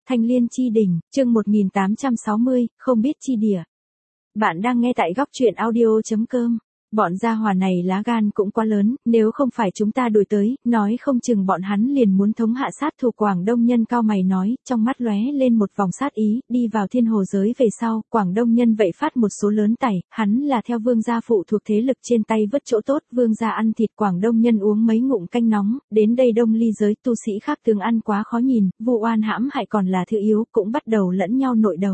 Thanh Liên Chi Đỉnh, chương 1860, không biết chi địa. Bạn đang nghe tại góc truyện audio.com. Bọn gia hỏa này lá gan cũng quá lớn, nếu không phải chúng ta đuổi tới, nói không chừng bọn hắn liền muốn thống hạ sát thủ. Quảng Đông Nhân cao mày nói, trong mắt lóe lên một vòng sát ý, đi vào thiên hồ giới về sau, Quảng Đông Nhân vậy phát một số lớn tẩy, hắn là theo vương gia phụ thuộc thế lực trên tay vứt chỗ tốt, vương gia ăn thịt, Quảng Đông Nhân uống mấy ngụm canh nóng, đến đây Đông Ly giới tu sĩ khác tướng ăn quá khó nhìn, vu oan hãm hại còn là thứ yếu, cũng bắt đầu lẫn nhau nội đấu.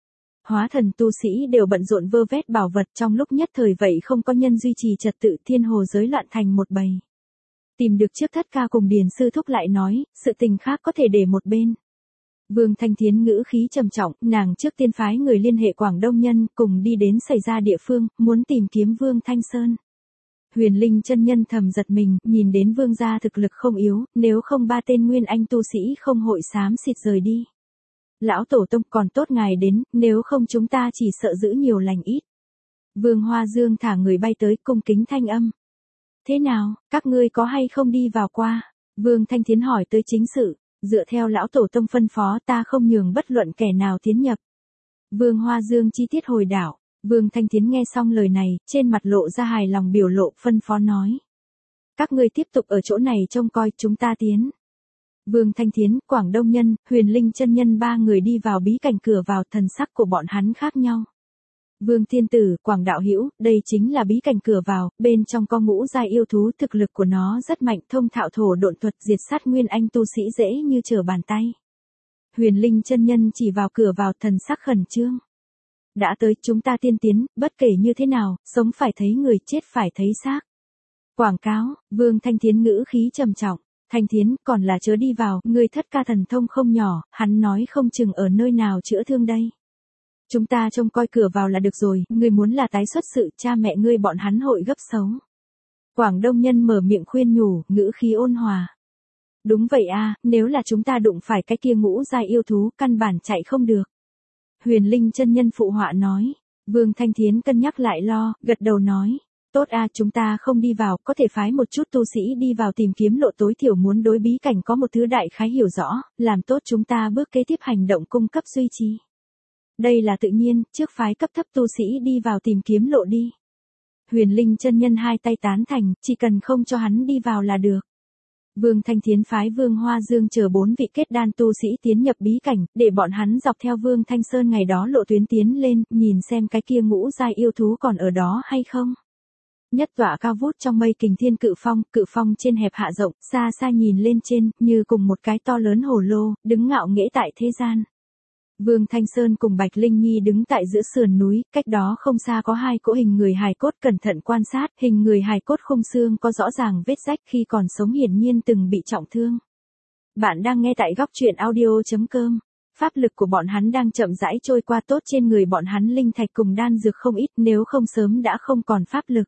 Hóa thần tu sĩ đều bận rộn vơ vét bảo vật, trong lúc nhất thời vậy không có nhân duy trì trật tự, thiên hồ giới loạn thành một bầy. Tìm được trước Thất Ca cùng Điền sư thúc lại nói, sự tình khác có thể để một bên. Vương Thanh Thiến ngữ khí trầm trọng, nàng trước tiên phái người liên hệ Quảng Đông Nhân cùng đi đến xảy ra địa phương, muốn tìm kiếm Vương Thanh Sơn. Huyền Linh chân nhân thầm giật mình, nhìn đến vương gia thực lực không yếu, nếu không ba tên nguyên anh tu sĩ không hội xám xịt rời đi. Lão tổ tông còn tốt ngài đến, nếu không chúng ta chỉ sợ giữ nhiều lành ít. Vương Hoa Dương thả người bay tới cung kính thanh âm. Thế nào, các ngươi có hay không đi vào qua? Vương Thanh Thiến hỏi tới chính sự, dựa theo lão tổ tông phân phó ta không nhường bất luận kẻ nào tiến nhập. Vương Hoa Dương chi tiết hồi đảo, Vương Thanh Thiến nghe xong lời này, trên mặt lộ ra hài lòng biểu lộ, phân phó nói. Các ngươi tiếp tục ở chỗ này trông coi, chúng ta tiến. Vương Thanh Thiến, Quảng Đông Nhân, Huyền Linh chân nhân ba người đi vào bí cảnh cửa vào, thần sắc của bọn hắn khác nhau. Vương Thiên Tử, Quảng Đạo Hữu, đây chính là bí cảnh cửa vào, bên trong có ngũ giai yêu thú, thực lực của nó rất mạnh, thông thạo thổ độn thuật, diệt sát nguyên anh tu sĩ dễ như trở bàn tay. Huyền Linh chân nhân chỉ vào cửa vào, thần sắc khẩn trương. Đã tới, chúng ta tiên tiến, bất kể như thế nào, sống phải thấy người, chết phải thấy xác. Quảng cáo, Vương Thanh Thiến ngữ khí trầm trọng. Thanh Thiến, còn là chớ đi vào, ngươi Thất Ca thần thông không nhỏ, hắn nói không chừng ở nơi nào chữa thương đây. Chúng ta trông coi cửa vào là được rồi, ngươi muốn là tái xuất sự, cha mẹ ngươi bọn hắn hội gấp xấu. Quảng Đông Nhân mở miệng khuyên nhủ, ngữ khí ôn hòa. Đúng vậy a, nếu là chúng ta đụng phải cái kia ngũ giai yêu thú, căn bản chạy không được. Huyền Linh chân nhân phụ họa nói, Vương Thanh Thiến cân nhắc lại lo, gật đầu nói. Tốt a, chúng ta không đi vào, có thể phái một chút tu sĩ đi vào tìm kiếm lộ tối thiểu muốn đối bí cảnh có một thứ đại khái hiểu rõ, làm tốt chúng ta bước kế tiếp hành động cung cấp duy trì. Đây là tự nhiên, trước phái cấp thấp tu sĩ đi vào tìm kiếm lộ đi. Huyền Linh chân nhân hai tay tán thành, chỉ cần không cho hắn đi vào là được. Vương Thanh Thiến phái Vương Hoa Dương chờ 4 vị kết đan tu sĩ tiến nhập bí cảnh, để bọn hắn dọc theo Vương Thanh Sơn ngày đó lộ tuyến tiến lên, nhìn xem cái kia ngũ giai yêu thú còn ở đó hay không. Nhất tọa cao vút trong mây kình thiên cự phong trên hẹp hạ rộng, xa xa nhìn lên trên, như cùng một cái to lớn hồ lô, đứng ngạo nghễ tại thế gian. Vương Thanh Sơn cùng Bạch Linh Nhi đứng tại giữa sườn núi, cách đó không xa có hai cỗ hình người hài cốt, cẩn thận quan sát, hình người hài cốt khung xương có rõ ràng vết rách, khi còn sống hiển nhiên từng bị trọng thương. Bạn đang nghe tại góc truyện audio.com. Pháp lực của bọn hắn đang chậm rãi trôi qua, tốt trên người bọn hắn linh thạch cùng đan dược không ít, nếu không sớm đã không còn pháp lực.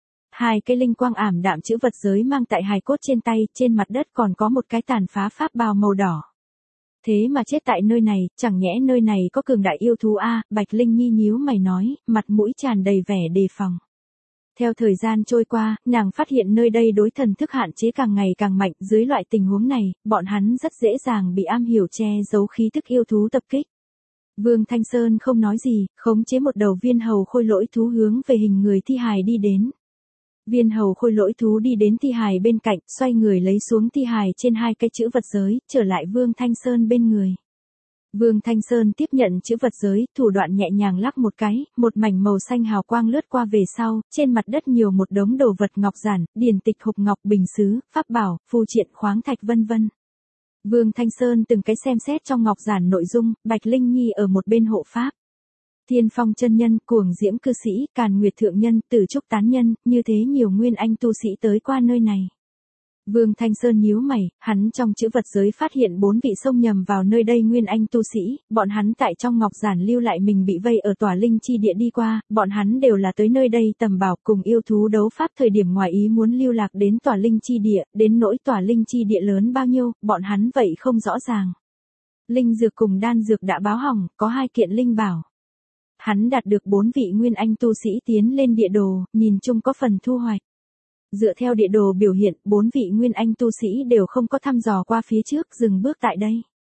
Hai cái linh quang ảm đạm chữ vật giới mang tại hài cốt trên tay, trên mặt đất còn có một cái tàn phá pháp bào màu đỏ. Thế mà chết tại nơi này, chẳng nhẽ nơi này có cường đại yêu thú a? Bạch Linh Nhi nhíu mày nói, mặt mũi tràn đầy vẻ đề phòng. Theo thời gian trôi qua, nàng phát hiện nơi đây đối thần thức hạn chế càng ngày càng mạnh, dưới loại tình huống này, bọn hắn rất dễ dàng bị am hiểu che giấu khí tức yêu thú tập kích. Vương Thanh Sơn không nói gì, khống chế một đầu viên hầu khôi lỗi thú hướng về hình người thi hài đi đến. Viên hầu khôi lỗi thú đi đến thi hài bên cạnh, xoay người lấy xuống thi hài trên hai cái chữ vật giới, trở lại Vương Thanh Sơn bên người. Vương Thanh Sơn tiếp nhận chữ vật giới, thủ đoạn nhẹ nhàng lắc một cái, một mảnh màu xanh hào quang lướt qua về sau, trên mặt đất nhiều một đống đồ vật ngọc giản, điển tịch hộp ngọc bình sứ, pháp bảo, phù triện khoáng thạch vân vân. Vương Thanh Sơn từng cái xem xét trong ngọc giản nội dung, Bạch Linh Nhi ở một bên hộ pháp. Thiên Phong chân nhân, Cuồng Diễm cư sĩ, Càn Nguyệt thượng nhân, Tử Trúc tán nhân, như thế nhiều nguyên anh tu sĩ tới qua nơi này. Vương Thanh Sơn nhíu mày, hắn trong chữ vật giới phát hiện 4 vị xông nhầm vào nơi đây nguyên anh tu sĩ, bọn hắn tại trong ngọc giản lưu lại mình bị vây ở tòa linh chi địa đi qua, bọn hắn đều là tới nơi đây tầm bảo cùng yêu thú đấu pháp, thời điểm ngoài ý muốn lưu lạc đến tòa linh chi địa, đến nỗi tòa linh chi địa lớn bao nhiêu, bọn hắn vậy không rõ ràng. Linh dược cùng đan dược đã báo hỏng, có 2 kiện linh bảo. Hắn đạt được 4 vị nguyên anh tu sĩ tiến lên địa đồ, nhìn chung có phần thu hoạch. Dựa theo địa đồ biểu hiện, 4 vị nguyên anh tu sĩ đều không có thăm dò qua phía trước, dừng bước tại đây.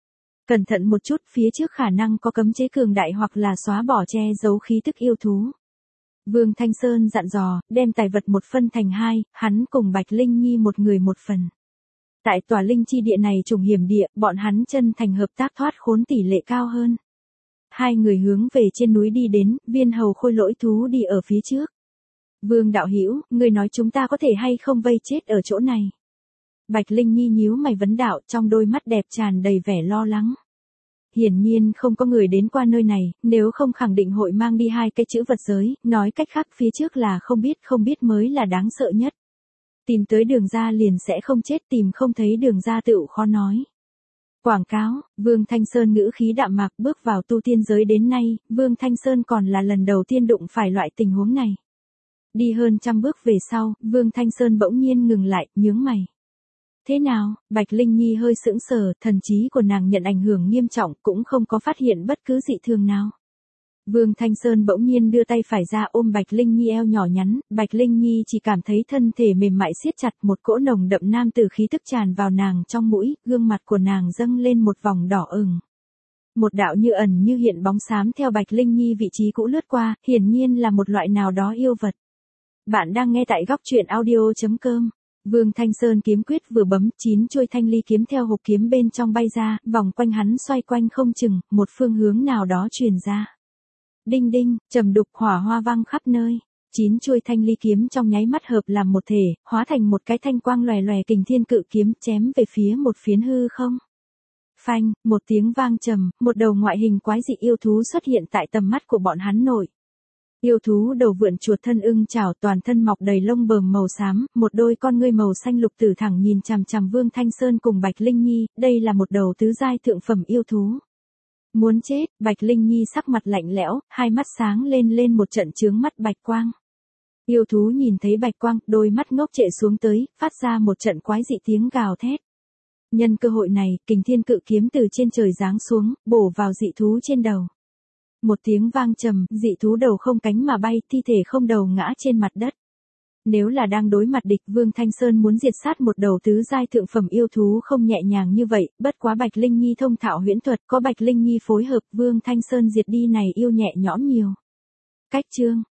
Cẩn thận một chút, phía trước khả năng có cấm chế cường đại hoặc là xóa bỏ che giấu khí tức yêu thú. Vương Thanh Sơn dặn dò, đem tài vật một phân thành hai, hắn cùng Bạch Linh Nhi một người một phần. Tại tòa linh chi địa này trùng hiểm địa, bọn hắn chân thành hợp tác thoát khốn tỷ lệ cao hơn. Hai người hướng về trên núi đi đến, viên hầu khôi lỗi thú đi ở phía trước. Vương đạo hữu, người nói chúng ta có thể hay không vây chết ở chỗ này. Bạch Linh Nhi nhíu mày vấn đạo, trong đôi mắt đẹp tràn đầy vẻ lo lắng. Hiển nhiên không có người đến qua nơi này, nếu không khẳng định hội mang đi hai cái chữ vật giới, nói cách khác phía trước là không biết mới là đáng sợ nhất. Tìm tới đường ra liền sẽ không chết, tìm không thấy đường ra tựu khó nói. Quảng cáo, Vương Thanh Sơn ngữ khí đạm mạc, bước vào tu tiên giới đến nay, Vương Thanh Sơn còn là lần đầu tiên đụng phải loại tình huống này. Đi hơn trăm bước về sau, Vương Thanh Sơn bỗng nhiên ngừng lại, nhướng mày. Thế nào? Bạch Linh Nhi hơi sững sờ, thần trí của nàng nhận ảnh hưởng nghiêm trọng, cũng không có phát hiện bất cứ dị thường nào. Vương Thanh Sơn bỗng nhiên đưa tay phải ra ôm Bạch Linh Nhi eo nhỏ nhắn, Bạch Linh Nhi chỉ cảm thấy thân thể mềm mại siết chặt, một cỗ nồng đậm nam tử khí tức tràn vào nàng trong mũi, gương mặt của nàng dâng lên một vòng đỏ ửng. Một đạo như ẩn như hiện bóng xám theo Bạch Linh Nhi vị trí cũ lướt qua, hiển nhiên là một loại nào đó yêu vật. Bạn đang nghe tại góc truyện audio.com. Vương Thanh Sơn kiếm quyết vừa bấm, 9 chuôi thanh ly kiếm theo hộp kiếm bên trong bay ra, vòng quanh hắn xoay quanh không chừng, một phương hướng nào đó truyền ra. Đinh đinh, trầm đục hỏa hoa vang khắp nơi. 9 chuôi thanh ly kiếm trong nháy mắt hợp làm một thể, hóa thành một cái thanh quang lòe lòe kình thiên cự kiếm chém về phía một phiến hư không. Phanh, một tiếng vang trầm, một đầu ngoại hình quái dị yêu thú xuất hiện tại tầm mắt của bọn hắn nội. Yêu thú đầu vượn chuột thân ưng chảo, toàn thân mọc đầy lông bờm màu xám, một đôi con ngươi màu xanh lục tử thẳng nhìn chằm chằm Vương Thanh Sơn cùng Bạch Linh Nhi, đây là một đầu tứ giai thượng phẩm yêu thú. Muốn chết, Bạch Linh Nhi sắc mặt lạnh lẽo, hai mắt sáng lên một trận chướng mắt bạch quang. Yêu thú nhìn thấy bạch quang, đôi mắt ngốc trệ xuống tới, phát ra một trận quái dị tiếng gào thét. Nhân cơ hội này, kình thiên cự kiếm từ trên trời giáng xuống, bổ vào dị thú trên đầu. Một tiếng vang trầm, dị thú đầu không cánh mà bay, thi thể không đầu ngã trên mặt đất. Nếu là đang đối mặt địch, Vương Thanh Sơn muốn diệt sát một đầu tứ giai thượng phẩm yêu thú không nhẹ nhàng như vậy, bất quá Bạch Linh Nhi thông thạo huyễn thuật, có Bạch Linh Nhi phối hợp, Vương Thanh Sơn diệt đi này yêu nhẹ nhõm nhiều. Cách chương